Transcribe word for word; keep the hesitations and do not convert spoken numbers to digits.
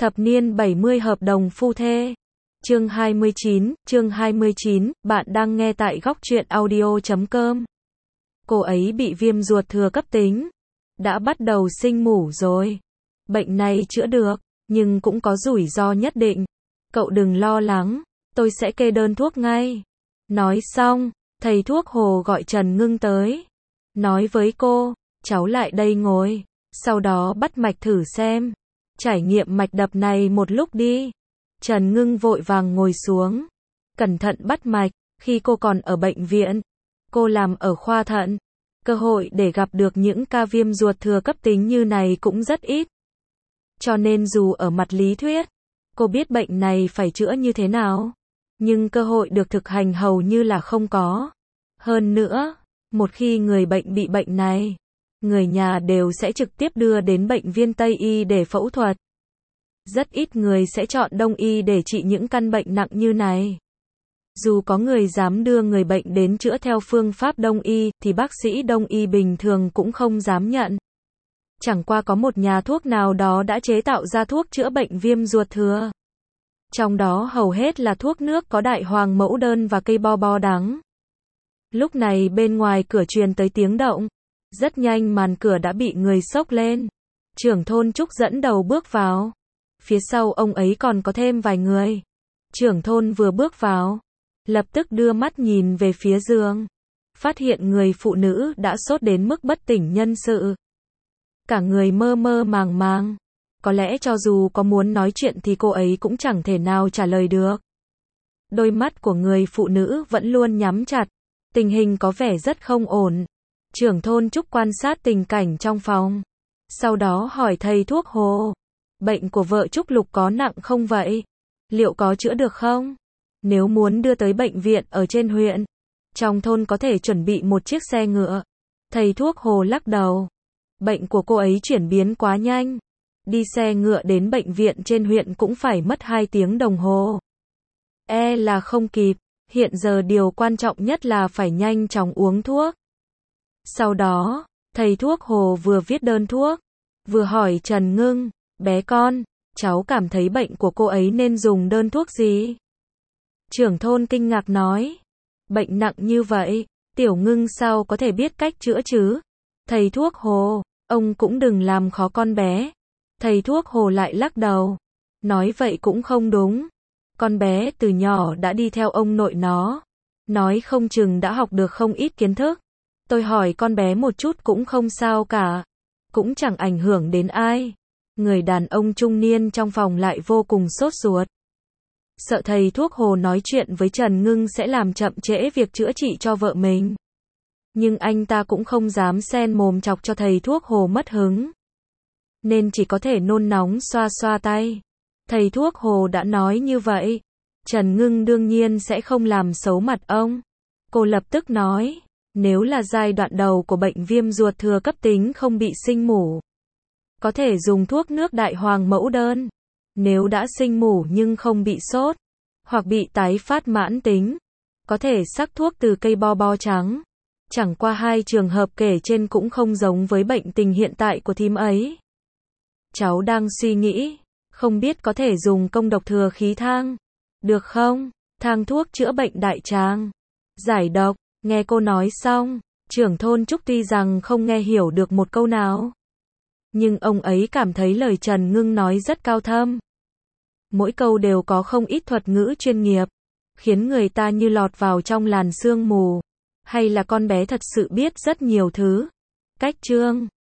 Thập niên bảy mươi hợp đồng phu thê. Chương hai mươi chín, chương hai mươi chín, bạn đang nghe tại góc truyện audio chấm com. Cô ấy bị viêm ruột thừa cấp tính. Đã bắt đầu sinh mủ rồi. Bệnh này chữa được, nhưng cũng có rủi ro nhất định. Cậu đừng lo lắng, tôi sẽ kê đơn thuốc ngay. Nói xong, thầy thuốc Hồ gọi Trần Ngưng tới. Nói với cô, cháu lại đây ngồi, sau đó bắt mạch thử xem. Trải nghiệm mạch đập này một lúc đi. Trần Ngưng vội vàng ngồi xuống, cẩn thận bắt mạch. Khi cô còn ở bệnh viện, cô làm ở khoa thận. Cơ hội để gặp được những ca viêm ruột thừa cấp tính như này cũng rất ít. Cho nên dù ở mặt lý thuyết, cô biết bệnh này phải chữa như thế nào, nhưng cơ hội được thực hành hầu như là không có. Hơn nữa, một khi người bệnh bị bệnh này, người nhà đều sẽ trực tiếp đưa đến bệnh viện Tây Y để phẫu thuật. Rất ít người sẽ chọn Đông Y để trị những căn bệnh nặng như này. Dù có người dám đưa người bệnh đến chữa theo phương pháp Đông Y, thì bác sĩ Đông Y bình thường cũng không dám nhận. Chẳng qua có một nhà thuốc nào đó đã chế tạo ra thuốc chữa bệnh viêm ruột thừa. Trong đó hầu hết là thuốc nước có đại hoàng mẫu đơn và cây bo bo đắng. Lúc này bên ngoài cửa truyền tới tiếng động. Rất nhanh màn cửa đã bị người xốc lên. Trưởng thôn Trúc dẫn đầu bước vào. Phía sau ông ấy còn có thêm vài người. Trưởng thôn vừa bước vào, lập tức đưa mắt nhìn về phía giường. Phát hiện người phụ nữ đã sốt đến mức bất tỉnh nhân sự. Cả người mơ mơ màng màng. Có lẽ cho dù có muốn nói chuyện thì cô ấy cũng chẳng thể nào trả lời được. Đôi mắt của người phụ nữ vẫn luôn nhắm chặt. Tình hình có vẻ rất không ổn. Trưởng thôn Trúc quan sát tình cảnh trong phòng. Sau đó hỏi thầy thuốc Hồ. Bệnh của vợ Trúc Lục có nặng không vậy? Liệu có chữa được không? Nếu muốn đưa tới bệnh viện ở trên huyện, trong thôn có thể chuẩn bị một chiếc xe ngựa. Thầy thuốc Hồ lắc đầu. Bệnh của cô ấy chuyển biến quá nhanh. Đi xe ngựa đến bệnh viện trên huyện cũng phải mất hai tiếng đồng hồ. E là không kịp. Hiện giờ điều quan trọng nhất là phải nhanh chóng uống thuốc. Sau đó, thầy thuốc Hồ vừa viết đơn thuốc, vừa hỏi Trần Ngưng, bé con, cháu cảm thấy bệnh của cô ấy nên dùng đơn thuốc gì? Trưởng thôn kinh ngạc nói, bệnh nặng như vậy, Tiểu Ngưng sao có thể biết cách chữa chứ? Thầy thuốc Hồ, ông cũng đừng làm khó con bé. Thầy thuốc Hồ lại lắc đầu, nói vậy cũng không đúng. Con bé từ nhỏ đã đi theo ông nội nó, nói không chừng đã học được không ít kiến thức. Tôi hỏi con bé một chút cũng không sao cả, cũng chẳng ảnh hưởng đến ai. Người đàn ông trung niên trong phòng lại vô cùng sốt ruột. Sợ thầy thuốc Hồ nói chuyện với Trần Ngưng sẽ làm chậm trễ việc chữa trị cho vợ mình. Nhưng anh ta cũng không dám xen mồm chọc cho thầy thuốc Hồ mất hứng. Nên chỉ có thể nôn nóng xoa xoa tay. Thầy thuốc Hồ đã nói như vậy. Trần Ngưng đương nhiên sẽ không làm xấu mặt ông. Cô lập tức nói, nếu là giai đoạn đầu của bệnh viêm ruột thừa cấp tính không bị sinh mủ, có thể dùng thuốc nước đại hoàng mẫu đơn. Nếu đã sinh mủ nhưng không bị sốt, hoặc bị tái phát mãn tính, có thể sắc thuốc từ cây bo bo trắng. Chẳng qua hai trường hợp kể trên cũng không giống với bệnh tình hiện tại của thím ấy. Cháu đang suy nghĩ, không biết có thể dùng công độc thừa khí thang, được không? Thang thuốc chữa bệnh đại tràng, giải độc. Nghe cô nói xong, trưởng thôn Trúc tuy rằng không nghe hiểu được một câu nào, nhưng ông ấy cảm thấy lời Trần Ngưng nói rất cao thâm. Mỗi câu đều có không ít thuật ngữ chuyên nghiệp, khiến người ta như lọt vào trong làn sương mù. Hay là con bé thật sự biết rất nhiều thứ. Cách chương